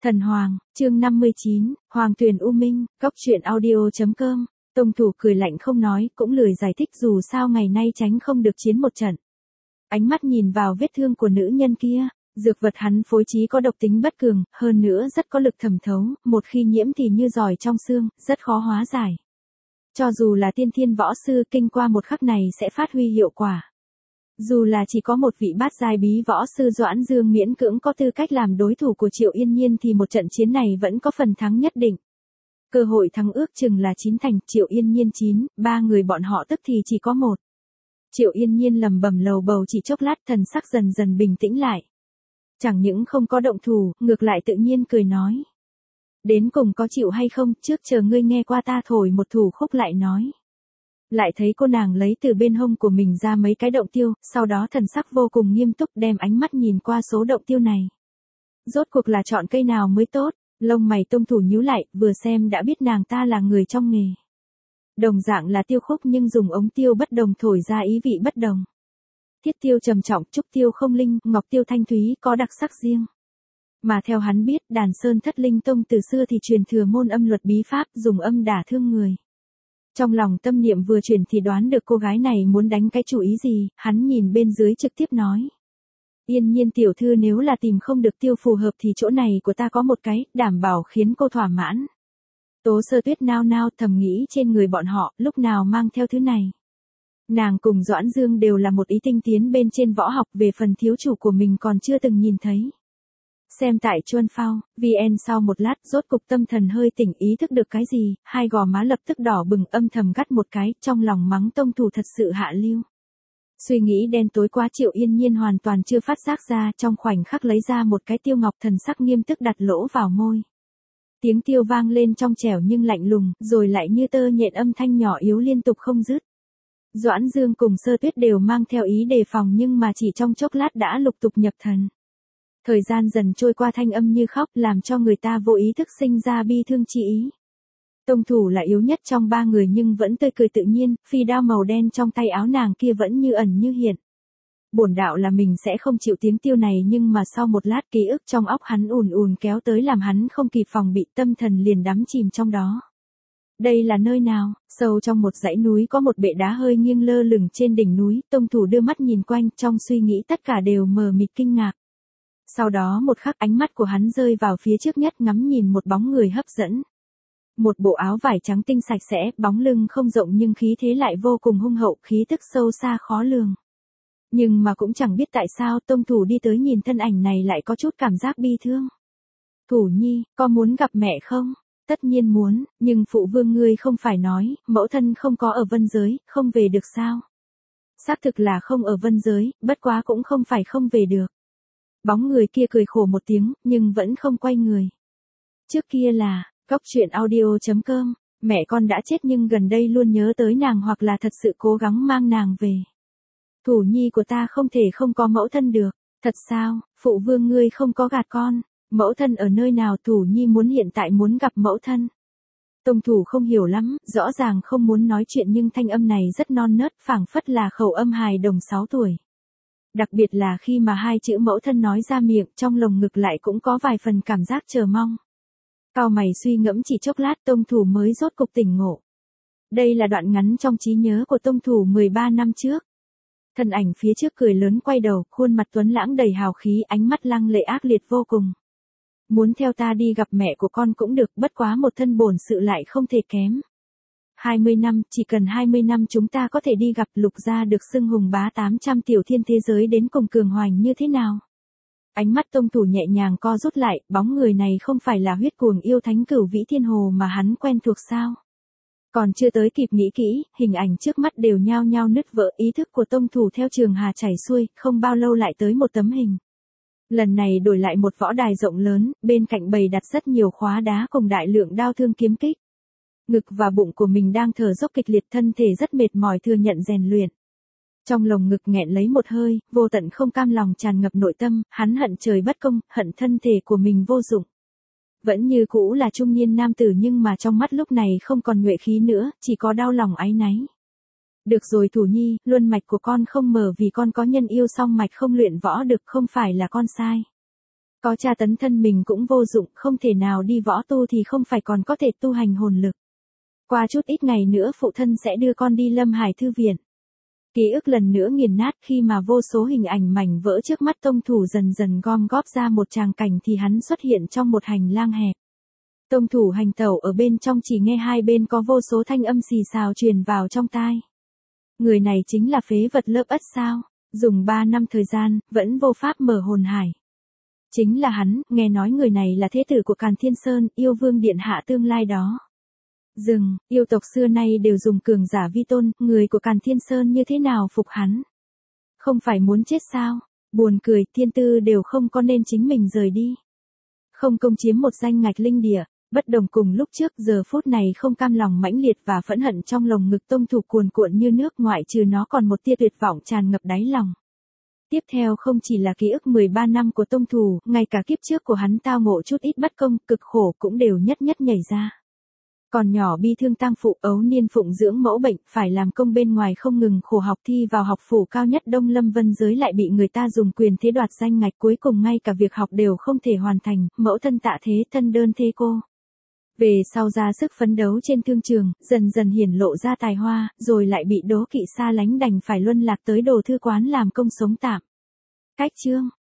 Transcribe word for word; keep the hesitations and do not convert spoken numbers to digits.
Thần Hoàng, chương năm mươi chín, Hoàng Tuyền U Minh, Cốc truyện audio chấm com. Tông thủ cười lạnh không nói, cũng lười giải thích dù sao ngày nay tránh không được chiến một trận. Ánh mắt nhìn vào vết thương của nữ nhân kia, dược vật hắn phối trí có độc tính bất cường, hơn nữa rất có lực thẩm thấu, một khi nhiễm thì như giỏi trong xương, rất khó hóa giải. Cho dù là tiên thiên võ sư kinh qua một khắc này sẽ phát huy hiệu quả. Dù là chỉ có một vị bát giai bí võ sư Doãn Dương miễn cưỡng có tư cách làm đối thủ của Triệu Yên Nhiên thì một trận chiến này vẫn có phần thắng nhất định. Cơ hội thắng ước chừng là chín thành, Triệu Yên Nhiên chín, ba người bọn họ tức thì chỉ có một. Triệu Yên Nhiên lầm bầm lầu bầu chỉ chốc lát, thần sắc dần dần bình tĩnh lại. Chẳng những không có động thủ, ngược lại tự nhiên cười nói. Đến cùng có chịu hay không, trước chờ ngươi nghe qua ta thổi một thủ khúc lại nói. Lại thấy cô nàng lấy từ bên hông của mình ra mấy cái động tiêu, sau đó thần sắc vô cùng nghiêm túc đem ánh mắt nhìn qua số động tiêu này. Rốt cuộc là chọn cây nào mới tốt, lông mày Tông thủ nhíu lại, vừa xem đã biết nàng ta là người trong nghề. Đồng dạng là tiêu khúc nhưng dùng ống tiêu bất đồng thổi ra ý vị bất đồng. Thiết tiêu trầm trọng, trúc tiêu không linh, ngọc tiêu thanh thúy có đặc sắc riêng. Mà theo hắn biết, Đàn Sơn Thất Linh Tông từ xưa thì truyền thừa môn âm luật bí pháp dùng âm đả thương người. Trong lòng tâm niệm vừa chuyển thì đoán được cô gái này muốn đánh cái chủ ý gì, hắn nhìn bên dưới trực tiếp nói. Yên Nhiên tiểu thư nếu là tìm không được tiêu phù hợp thì chỗ này của ta có một cái, đảm bảo khiến cô thỏa mãn. Tố Sơ Tuyết nao nao thầm nghĩ trên người bọn họ, lúc nào mang theo thứ này. Nàng cùng Doãn Dương đều là một ý tinh tiến bên trên võ học, về phần thiếu chủ của mình còn chưa từng nhìn thấy. Xem tại Chuân Phao, vê en sau một lát rốt cục tâm thần hơi tỉnh ý thức được cái gì, hai gò má lập tức đỏ bừng âm thầm gắt một cái, trong lòng mắng Tông thủ thật sự hạ lưu. Suy nghĩ đen tối quá Triệu Yên Nhiên hoàn toàn chưa phát giác ra, trong khoảnh khắc lấy ra một cái tiêu ngọc thần sắc nghiêm túc đặt lỗ vào môi. Tiếng tiêu vang lên trong trẻo nhưng lạnh lùng, rồi lại như tơ nhện âm thanh nhỏ yếu liên tục không dứt. Doãn Dương cùng Sơ Tuyết đều mang theo ý đề phòng nhưng mà chỉ trong chốc lát đã lục tục nhập thần. Thời gian dần trôi qua thanh âm như khóc làm cho người ta vô ý thức sinh ra bi thương chi ý. Tông thủ là yếu nhất trong ba người nhưng vẫn tươi cười tự nhiên, phi đao màu đen trong tay áo nàng kia vẫn như ẩn như hiện. Bổn đạo là mình sẽ không chịu tiếng tiêu này nhưng mà sau một lát ký ức trong óc hắn ùn ùn kéo tới làm hắn không kịp phòng bị, tâm thần liền đắm chìm trong đó. Đây là nơi nào? Sâu trong một dãy núi có một bệ đá hơi nghiêng lơ lửng trên đỉnh núi, Tông thủ đưa mắt nhìn quanh, trong suy nghĩ tất cả đều mờ mịt kinh ngạc. Sau đó một khắc ánh mắt của hắn rơi vào phía trước nhất ngắm nhìn một bóng người hấp dẫn. Một bộ áo vải trắng tinh sạch sẽ, bóng lưng không rộng nhưng khí thế lại vô cùng hung hậu, khí tức sâu xa khó lường. Nhưng mà cũng chẳng biết tại sao Tông thủ đi tới nhìn thân ảnh này lại có chút cảm giác bi thương. Thủ nhi, có muốn gặp mẹ không? Tất nhiên muốn, nhưng phụ vương ngươi không phải nói, mẫu thân không có ở vân giới, không về được sao? Xác thực là không ở vân giới, bất quá cũng không phải không về được. Bóng người kia cười khổ một tiếng, nhưng vẫn không quay người. Trước kia là, Cốc truyện audio chấm com, mẹ con đã chết nhưng gần đây luôn nhớ tới nàng hoặc là thật sự cố gắng mang nàng về. Thủ nhi của ta không thể không có mẫu thân được, thật sao, phụ vương ngươi không có gạt con, mẫu thân ở nơi nào? Thủ nhi muốn hiện tại muốn gặp mẫu thân. Tông thủ không hiểu lắm, rõ ràng không muốn nói chuyện nhưng thanh âm này rất non nớt, phảng phất là khẩu âm hài đồng sáu tuổi. Đặc biệt là khi mà hai chữ mẫu thân nói ra miệng, trong lồng ngực lại cũng có vài phần cảm giác chờ mong. Cau mày suy ngẫm chỉ chốc lát Tông thủ mới rốt cục tỉnh ngộ. Đây là đoạn ngắn trong trí nhớ của Tông thủ mười ba năm trước. Thân ảnh phía trước cười lớn quay đầu, khuôn mặt tuấn lãng đầy hào khí, ánh mắt lăng lệ ác liệt vô cùng. Muốn theo ta đi gặp mẹ của con cũng được, bất quá một thân bổn sự lại không thể kém. hai mươi năm, chỉ cần hai mươi năm chúng ta có thể đi gặp Lục gia được xưng hùng bá tám trăm tiểu thiên thế giới đến cùng cường hoành như thế nào. Ánh mắt Tông thủ nhẹ nhàng co rút lại, bóng người này không phải là huyết cuồng yêu thánh Cửu Vĩ Thiên Hồ mà hắn quen thuộc sao. Còn chưa tới kịp nghĩ kỹ, hình ảnh trước mắt đều nhao nhao nứt vỡ, ý thức của Tông thủ theo trường hà chảy xuôi, không bao lâu lại tới một tấm hình. Lần này đổi lại một võ đài rộng lớn, bên cạnh bày đặt rất nhiều khóa đá cùng đại lượng đao thương kiếm kích. Ngực và bụng của mình đang thở dốc kịch liệt, thân thể rất mệt mỏi thừa nhận rèn luyện. Trong lồng ngực nghẹn lấy một hơi, vô tận không cam lòng tràn ngập nội tâm, hắn hận trời bất công, hận thân thể của mình vô dụng. Vẫn như cũ là trung niên nam tử nhưng mà trong mắt lúc này không còn nhuệ khí nữa, chỉ có đau lòng áy náy. Được rồi thủ nhi, luân mạch của con không mở vì con có nhân yêu song mạch không luyện võ được, không phải là con sai. Có tra tấn thân mình cũng vô dụng, không thể nào đi võ tu thì không phải còn có thể tu hành hồn lực. Qua chút ít ngày nữa phụ thân sẽ đưa con đi Lâm Hải Thư viện. Ký ức lần nữa nghiền nát khi mà vô số hình ảnh mảnh vỡ trước mắt tông thủ dần dần gom góp ra một tràng cảnh thì hắn xuất hiện trong một hành lang hẹp. Tông thủ hành tẩu ở bên trong chỉ nghe hai bên có vô số thanh âm xì xào truyền vào trong tai. Người này chính là phế vật lớp ất sao, dùng ba năm thời gian, vẫn vô pháp mở hồn hải. Chính là hắn, nghe nói người này là thế tử của Càn Thiên Sơn, yêu vương điện hạ tương lai đó. Dừng, yêu tộc xưa nay đều dùng cường giả vi tôn, người của Càn Thiên Sơn như thế nào phục hắn? Không phải muốn chết sao? Buồn cười, thiên tư đều không có nên chính mình rời đi. Không công chiếm một danh ngạch linh địa, bất đồng cùng lúc trước, giờ phút này không cam lòng mãnh liệt và phẫn hận trong lồng ngực tông thủ cuồn cuộn như nước, ngoại trừ nó còn một tia tuyệt vọng tràn ngập đáy lòng. Tiếp theo không chỉ là ký ức mười ba năm của tông thủ, ngay cả kiếp trước của hắn tao ngộ chút ít bất công, cực khổ cũng đều nhất nhất nhảy ra. Còn nhỏ bi thương tang phụ, ấu niên phụng dưỡng mẫu bệnh, phải làm công bên ngoài không ngừng khổ học, thi vào học phủ cao nhất Đông Lâm Vân giới lại bị người ta dùng quyền thế đoạt danh ngạch, cuối cùng ngay cả việc học đều không thể hoàn thành, mẫu thân tạ thế, thân đơn thê cô. Về sau ra sức phấn đấu trên thương trường, dần dần hiển lộ ra tài hoa, rồi lại bị đố kỵ xa lánh đành phải luân lạc tới đồ thư quán làm công sống tạm. Cách chương